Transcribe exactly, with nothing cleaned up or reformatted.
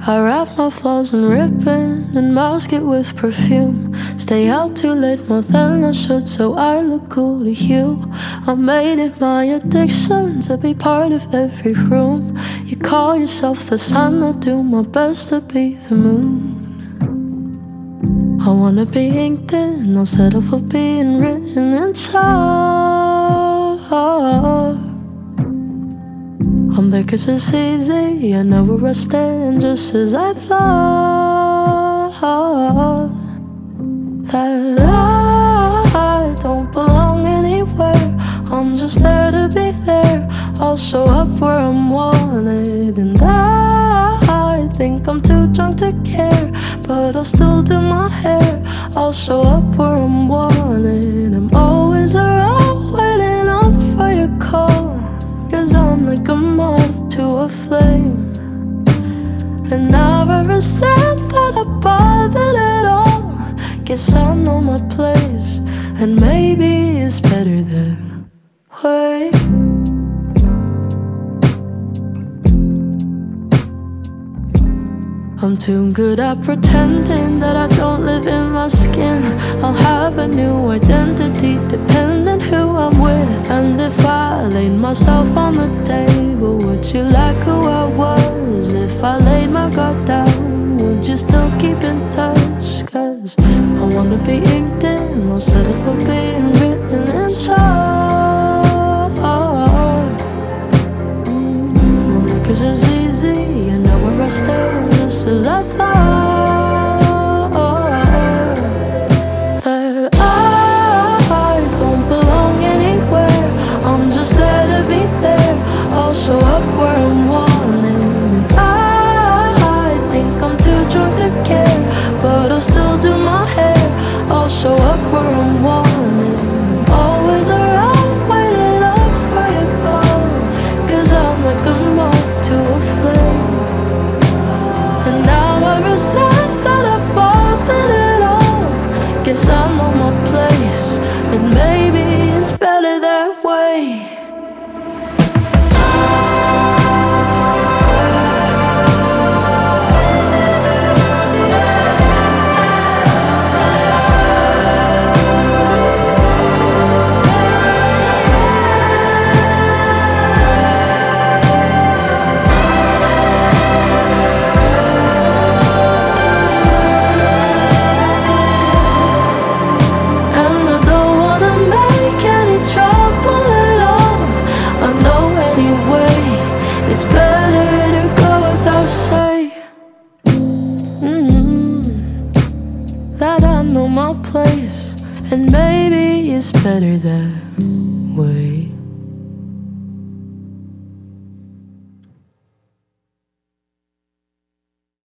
I wrap my flaws in ribbon and mask it with perfume. Stay out too late more than I should, so I look cool to you. I made it my addiction to be part of every room. You call yourself the sun, I do my best to be the moon. I wanna be inked in, I'll settle for being written in chalk. I'm there 'cause it's easy, I never rushed in just as I thought. That I don't belong anywhere, I'm just there to be there. I'll show up where I'm wanted, and I think I'm too drunk to care, but I'll still do my hair. I'll show up where I'm wanted. I'm always around waiting up for your call, 'cause I'm like a moth to a flame, and I've ever said that I bothered at all. Guess I know my place, and maybe it's better that way. I'm too good at pretending that I don't live in my skin. I'll have a new identity depending who I'm with. And if I laid myself on the table, would you like who I was? If I laid my guard down, would you still keep in touch? 'Cause I wanna be inked in, I'll settle for being written in chalk. mm, Only 'cause it's easy, you know where I stand just as I thought. That I don't belong anywhere, I'm just there to be there. I'll show up where I'm wanted, and I think I'm too drunk to care, but I'll still do my hair. I'll show up where I'm wanted. I'm always around waiting up for your call, 'cause I'm like a moth to a flame, and now I've said that I bothered it all. Guess I know my place, and maybe it's better that way. It's better to go without say. mm-hmm. That I know my place, and maybe it's better that way.